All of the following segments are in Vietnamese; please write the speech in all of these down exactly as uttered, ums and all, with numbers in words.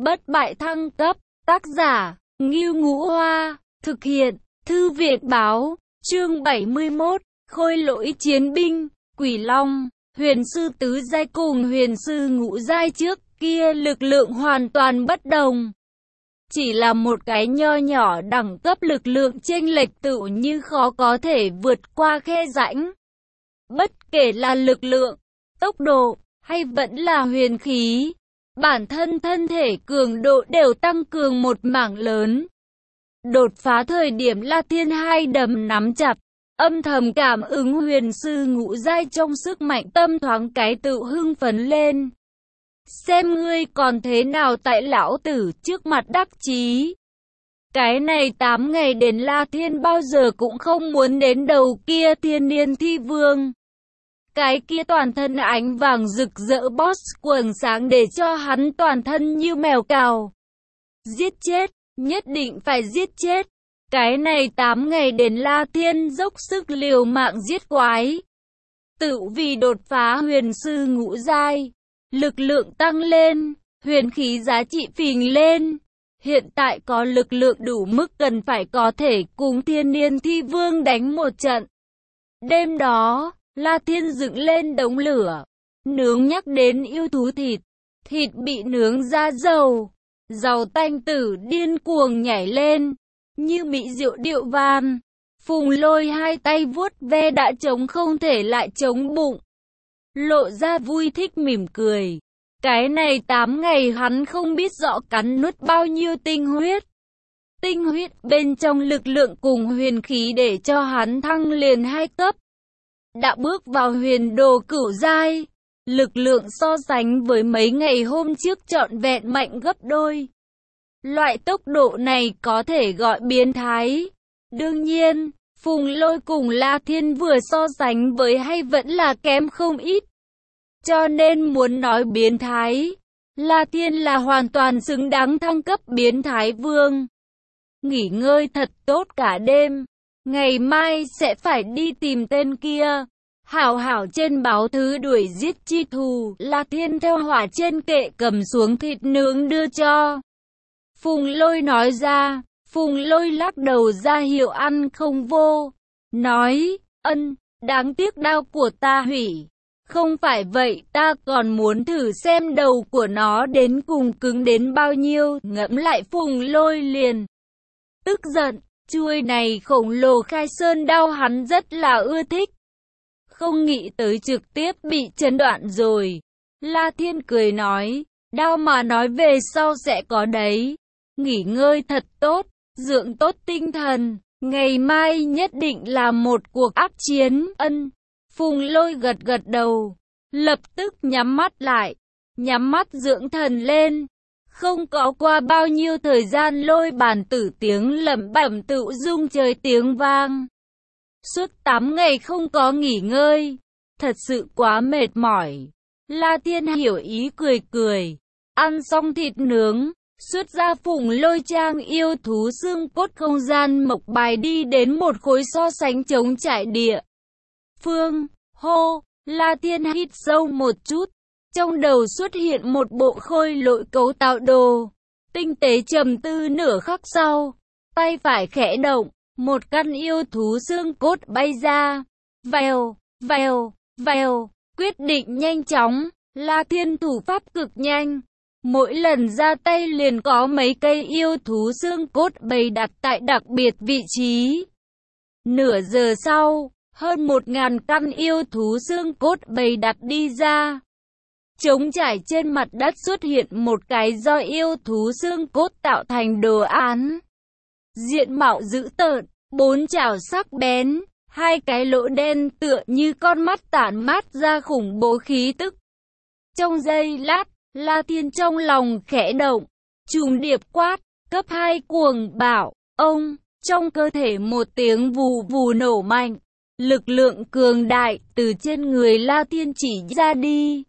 Bất bại thăng cấp, tác giả, Ngưu Ngũ Hoa, thực hiện, Thư viện báo, chương bảy mươi mốt, khôi lỗi chiến binh, Quỷ Long, huyền sư tứ giai cùng huyền sư ngũ giai trước kia lực lượng hoàn toàn bất đồng. Chỉ là một cái nho nhỏ đẳng cấp lực lượng chênh lệch tự như khó có thể vượt qua khe rãnh. Bất kể là lực lượng, tốc độ, hay vẫn là huyền khí, bản thân thân thể cường độ đều tăng cường một mảng lớn. Đột phá thời điểm La Thiên hai đấm nắm chặt, âm thầm cảm ứng huyền sư ngũ giai trong sức mạnh tâm thoáng cái tự hưng phấn lên. Xem ngươi còn thế nào tại lão tử trước mặt đắc chí. Cái này tám ngày đến La Thiên bao giờ cũng không muốn đến đầu kia thiên niên thi vương. Cái kia toàn thân ánh vàng rực rỡ boss quần sáng để cho hắn toàn thân như mèo cào. Giết chết, nhất định phải giết chết. Cái này tám ngày đến La Thiên dốc sức liều mạng giết quái. Tự vì đột phá huyền sư ngũ giai, lực lượng tăng lên, huyền khí giá trị phình lên. Hiện tại có lực lượng đủ mức cần phải có thể cùng thiên niên thi vương đánh một trận. Đêm đó, La Thiên dựng lên đống lửa, nướng nhắc đến yêu thú thịt, thịt bị nướng ra dầu, dầu tanh tử điên cuồng nhảy lên, như mỹ rượu điệu van. Phùng Lôi hai tay vuốt ve đã trống không thể lại trống bụng, lộ ra vui thích mỉm cười. Cái này tám ngày hắn không biết rõ cắn nuốt bao nhiêu tinh huyết. Tinh huyết bên trong lực lượng cùng huyền khí để cho hắn thăng liền hai cấp. Đã bước vào huyền đồ cửu giai, lực lượng so sánh với mấy ngày hôm trước trọn vẹn mạnh gấp đôi. Loại tốc độ này có thể gọi biến thái. Đương nhiên, Phùng Lôi cùng La Thiên vừa so sánh với hay vẫn là kém không ít. Cho nên muốn nói biến thái, La Thiên là hoàn toàn xứng đáng thăng cấp biến thái vương. Nghỉ ngơi thật tốt cả đêm, ngày mai sẽ phải đi tìm tên kia. Hảo hảo trên báo thứ đuổi giết chi thù. La Thiên theo hỏa trên kệ cầm xuống thịt nướng đưa cho Phùng Lôi nói ra. Phùng Lôi lắc đầu ra hiệu ăn không vô, nói, ân, đáng tiếc đao của ta hủy. Không phải vậy, ta còn muốn thử xem đầu của nó đến cùng cứng đến bao nhiêu. Ngẫm lại Phùng Lôi liền tức giận, chuôi này khổng lồ khai sơn đao hắn rất là ưa thích. Không nghĩ tới trực tiếp bị chấn đoạn rồi. La Thiên cười nói, đao mà nói về sau sẽ có đấy. Nghỉ ngơi thật tốt, dưỡng tốt tinh thần, ngày mai nhất định là một cuộc ác chiến. Ân. Phùng Lôi gật gật đầu, lập tức nhắm mắt lại, nhắm mắt dưỡng thần lên. Không có qua bao nhiêu thời gian Lôi bàn tử tiếng lẩm bẩm tự rung trời tiếng vang. Suốt tám ngày không có nghỉ ngơi, thật sự quá mệt mỏi. La Thiên hiểu ý cười cười, ăn xong thịt nướng, xuất ra Phùng Lôi trang yêu thú xương cốt không gian mộc bài đi đến một khối so sánh trống trải địa phương. Hô, La Thiên hít sâu một chút, trong đầu xuất hiện một bộ khôi lỗi cấu tạo đồ. Tinh tế trầm tư nửa khắc sau, tay phải khẽ động, một căn yêu thú xương cốt bay ra. Vèo, vèo, vèo, quyết định nhanh chóng. La Thiên thủ pháp cực nhanh, mỗi lần ra tay liền có mấy cây yêu thú xương cốt bày đặt tại đặc biệt vị trí. Nửa giờ sau, hơn một ngàn căn yêu thú xương cốt bày đặt đi ra. Trống trải trên mặt đất xuất hiện một cái do yêu thú xương cốt tạo thành đồ án. Diện mạo dữ tợn, bốn chảo sắc bén, hai cái lỗ đen tựa như con mắt tản mát ra khủng bố khí tức. Trong giây lát, La Thiên trong lòng khẽ động, trùng điệp quát, cấp hai cuồng bạo, ông, trong cơ thể một tiếng vù vù nổ mạnh. Lực lượng cường đại từ trên người La Thiên chỉ ra đi.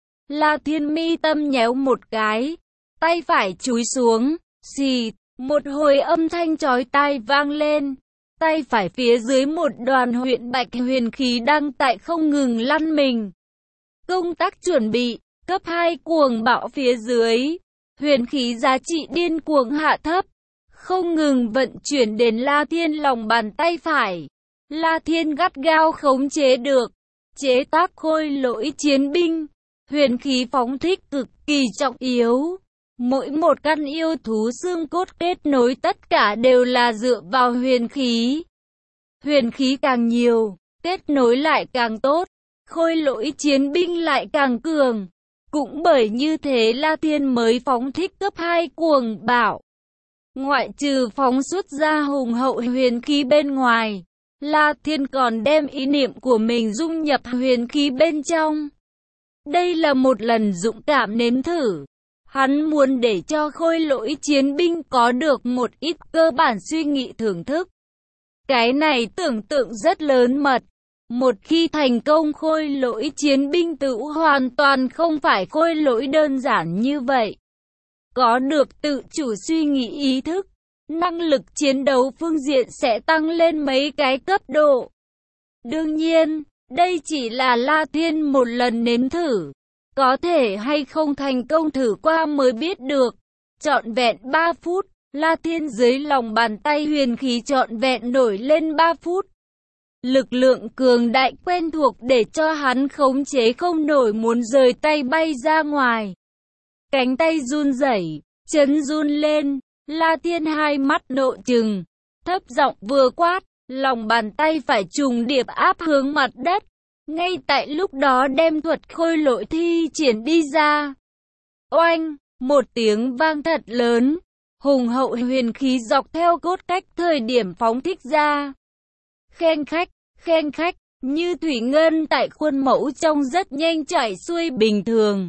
La Thiên mi tâm nhéo một cái, tay phải chúi xuống, xì, một hồi âm thanh chói tai vang lên. Tay phải phía dưới một đoàn huyện bạch huyền khí đang tại không ngừng lăn mình. Công tác chuẩn bị, cấp hai cuồng bạo phía dưới. huyền khí giá trị điên cuồng hạ thấp, không ngừng vận chuyển đến La Thiên lòng bàn tay phải. La Thiên gắt gao khống chế được, chế tác khôi lỗi chiến binh, huyền khí phóng thích cực kỳ trọng yếu. Mỗi một căn yêu thú xương cốt kết nối tất cả đều là dựa vào huyền khí. Huyền khí càng nhiều, kết nối lại càng tốt, khôi lỗi chiến binh lại càng cường. Cũng bởi như thế La Thiên mới phóng thích cấp hai cuồng bạo. Ngoại trừ phóng xuất ra hùng hậu huyền khí bên ngoài, La Thiên còn đem ý niệm của mình dung nhập huyền khí bên trong. Đây là một lần dũng cảm nếm thử. Hắn muốn để cho khôi lỗi chiến binh có được một ít cơ bản suy nghĩ thưởng thức. Cái này tưởng tượng rất lớn mật. Một khi thành công, khôi lỗi chiến binh tự hoàn toàn không phải khôi lỗi đơn giản như vậy. Có được tự chủ suy nghĩ ý thức, năng lực chiến đấu phương diện sẽ tăng lên mấy cái cấp độ. Đương nhiên, đây chỉ là La Thiên một lần nếm thử. Có thể hay không thành công thử qua mới biết được. Trọn vẹn ba phút, La Thiên dưới lòng bàn tay huyền khí trọn vẹn nổi lên ba phút. Lực lượng cường đại quen thuộc để cho hắn khống chế không nổi, muốn rời tay bay ra ngoài. Cánh tay run rẩy, chân run lên, La Thiên hai mắt độ trừng, thấp giọng vừa quát, lòng bàn tay phải trùng điệp áp hướng mặt đất. Ngay tại lúc đó đem thuật khôi lỗi thi triển đi ra. Oanh, một tiếng vang thật lớn, hùng hậu huyền khí dọc theo cốt cách thời điểm phóng thích ra. Khen khách, khen khách, như thủy ngân tại khuôn mẫu trong rất nhanh chảy xuôi bình thường.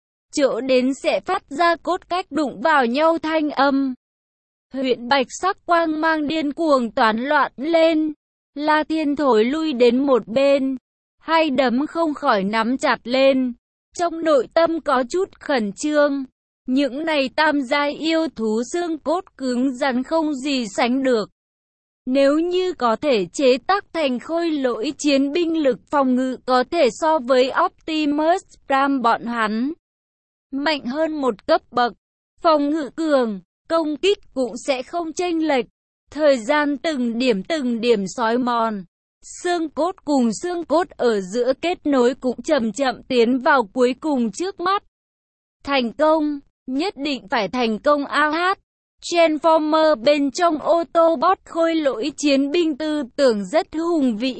Chỗ đến sẽ phát ra cốt cách đụng vào nhau thanh âm. Huyện bạch sắc quang mang điên cuồng toán loạn lên. La Thiên thối lui đến một bên. Hai đấm không khỏi nắm chặt lên. Trong nội tâm có chút khẩn trương. Những này tam giai yêu thú xương cốt cứng rắn không gì sánh được. Nếu như có thể chế tác thành khôi lỗi chiến binh, lực phòng ngự có thể so với Optimus Prime bọn hắn mạnh hơn một cấp bậc. Phòng ngự cường, công kích cũng sẽ không chênh lệch. Thời gian từng điểm từng điểm xói mòn. Xương cốt cùng xương cốt ở giữa kết nối cũng chậm chậm tiến vào cuối cùng trước mắt. Thành công, nhất định phải thành công. a hát Transformer bên trong Autobot khôi lỗi chiến binh tư tưởng rất hùng vĩ.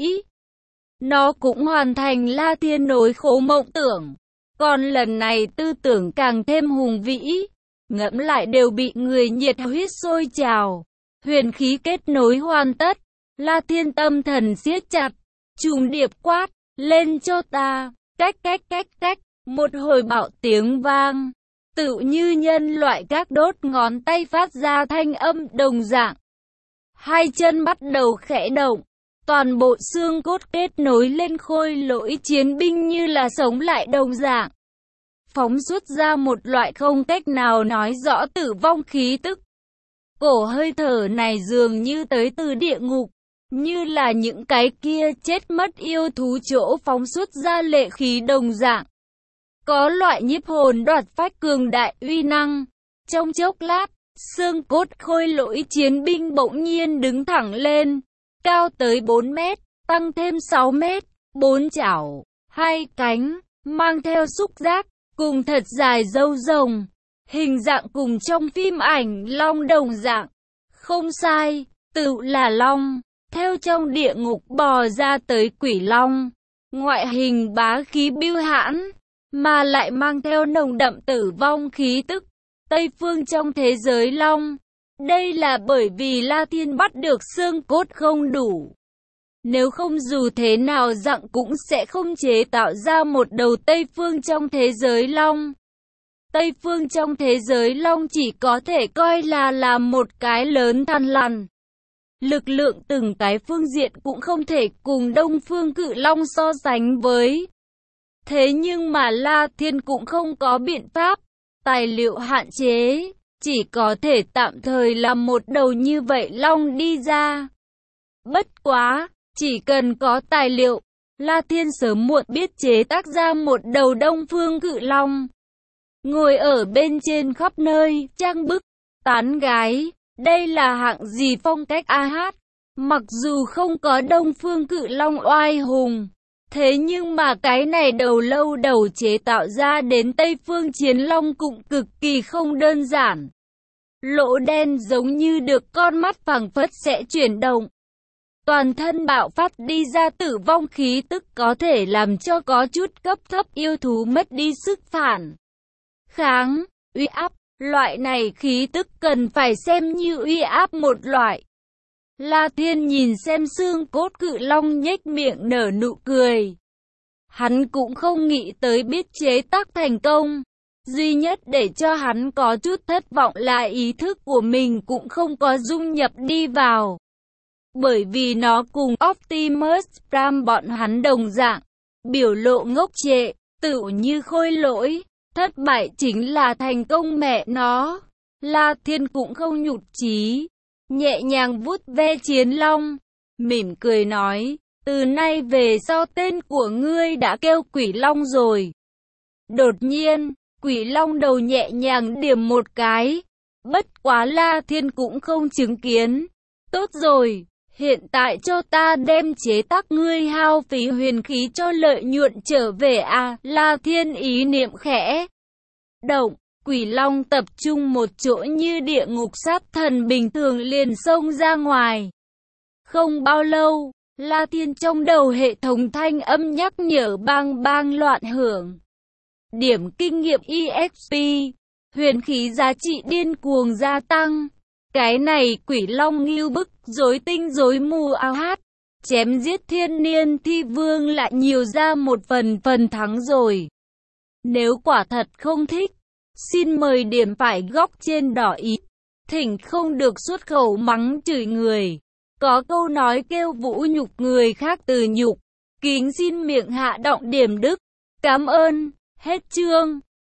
Nó cũng hoàn thành La Thiên nối khố mộng tưởng. Còn lần này tư tưởng càng thêm hùng vĩ. Ngẫm lại đều bị người nhiệt huyết sôi trào. Huyền khí kết nối hoàn tất. La Thiên tâm thần siết chặt. Trùng điệp quát, lên cho ta. Cách cách cách cách. Một hồi bạo tiếng vang. Tự như nhân loại các đốt ngón tay phát ra thanh âm đồng dạng. Hai chân bắt đầu khẽ động. Toàn bộ xương cốt kết nối lên khôi lỗi chiến binh như là sống lại đồng dạng. Phóng xuất ra một loại không cách nào nói rõ tử vong khí tức. Cổ hơi thở này dường như tới từ địa ngục. Như là những cái kia chết mất yêu thú chỗ phóng xuất ra lệ khí đồng dạng. Có loại nhiếp hồn đoạt phách cường đại uy năng. Trong chốc lát, xương cốt khôi lỗi chiến binh bỗng nhiên đứng thẳng lên. Cao tới bốn mét, tăng thêm sáu mét, bốn chảo, hai cánh, mang theo xúc giác, cùng thật dài râu rồng. Hình dạng cùng trong phim ảnh long đồng dạng. Không sai, tự là long. Theo trong địa ngục bò ra tới quỷ long. Ngoại hình bá khí bưu hãn, mà lại mang theo nồng đậm tử vong khí tức. Tây phương trong thế giới long. Đây là bởi vì La Thiên bắt được xương cốt không đủ. Nếu không dù thế nào dặn cũng sẽ không chế tạo ra một đầu Tây phương trong thế giới long. Tây phương trong thế giới long chỉ có thể coi là là một cái lớn thằn lằn. Lực lượng từng cái phương diện cũng không thể cùng Đông Phương Cự Long so sánh với. Thế nhưng mà La Thiên cũng không có biện pháp, tài liệu hạn chế, chỉ có thể tạm thời làm một đầu như vậy long đi ra. Bất quá, chỉ cần có tài liệu, La Thiên sớm muộn biết chế tác ra một đầu Đông Phương Cự Long. ngồi ở bên trên khắp nơi, trang bức, tán gái. Đây là hạng gì phong cách a hát? Mặc dù không có Đông Phương Cự Long oai hùng, thế nhưng mà cái này đầu lâu đầu chế tạo ra đến Tây Phương Chiến Long cũng cực kỳ không đơn giản. Lỗ đen giống như được con mắt phảng phất sẽ chuyển động. Toàn thân bạo phát đi ra tử vong khí tức có thể làm cho có chút cấp thấp yêu thú mất đi sức phản kháng, uy áp. Loại này khí tức cần phải xem như uy áp một loại. La Thiên nhìn xem xương cốt Cự Long nhếch miệng nở nụ cười. Hắn cũng không nghĩ tới biết chế tác thành công. Duy nhất để cho hắn có chút thất vọng là ý thức của mình cũng không có dung nhập đi vào. Bởi vì nó cùng Optimus Prime bọn hắn đồng dạng, biểu lộ ngốc trệ, tựu như Khôi Lỗi. Thất bại chính là thành công mẹ nó. La Thiên cũng không nhụt chí, nhẹ nhàng vuốt ve Chiến Long, mỉm cười nói, từ nay về sau tên của ngươi đã kêu Quỷ Long rồi. Đột nhiên, Quỷ Long đầu nhẹ nhàng điểm một cái, bất quá La Thiên cũng không chứng kiến. Tốt rồi, hiện tại cho ta đem chế tác ngươi hao phí huyền khí cho lợi nhuận trở về à, La Thiên ý niệm khẽ động, Quỷ Long tập trung một chỗ như địa ngục sát thần bình thường liền xông ra ngoài. Không bao lâu, La Thiên trong đầu hệ thống thanh âm nhắc nhở bang bang loạn hưởng. Điểm kinh nghiệm e ích pê, huyền khí giá trị điên cuồng gia tăng. Cái này Quỷ Long ngưu bức, rối tinh rối mù ao hát, chém giết thiên niên thi vương lại nhiều ra một phần phần thắng rồi. Nếu quả thật không thích, xin mời điểm phải góc trên đỏ ý. Thỉnh không được xuất khẩu mắng chửi người. Có câu nói kêu vũ nhục người khác từ nhục. Kính xin miệng hạ động điểm đức. Cảm ơn. Hết chương.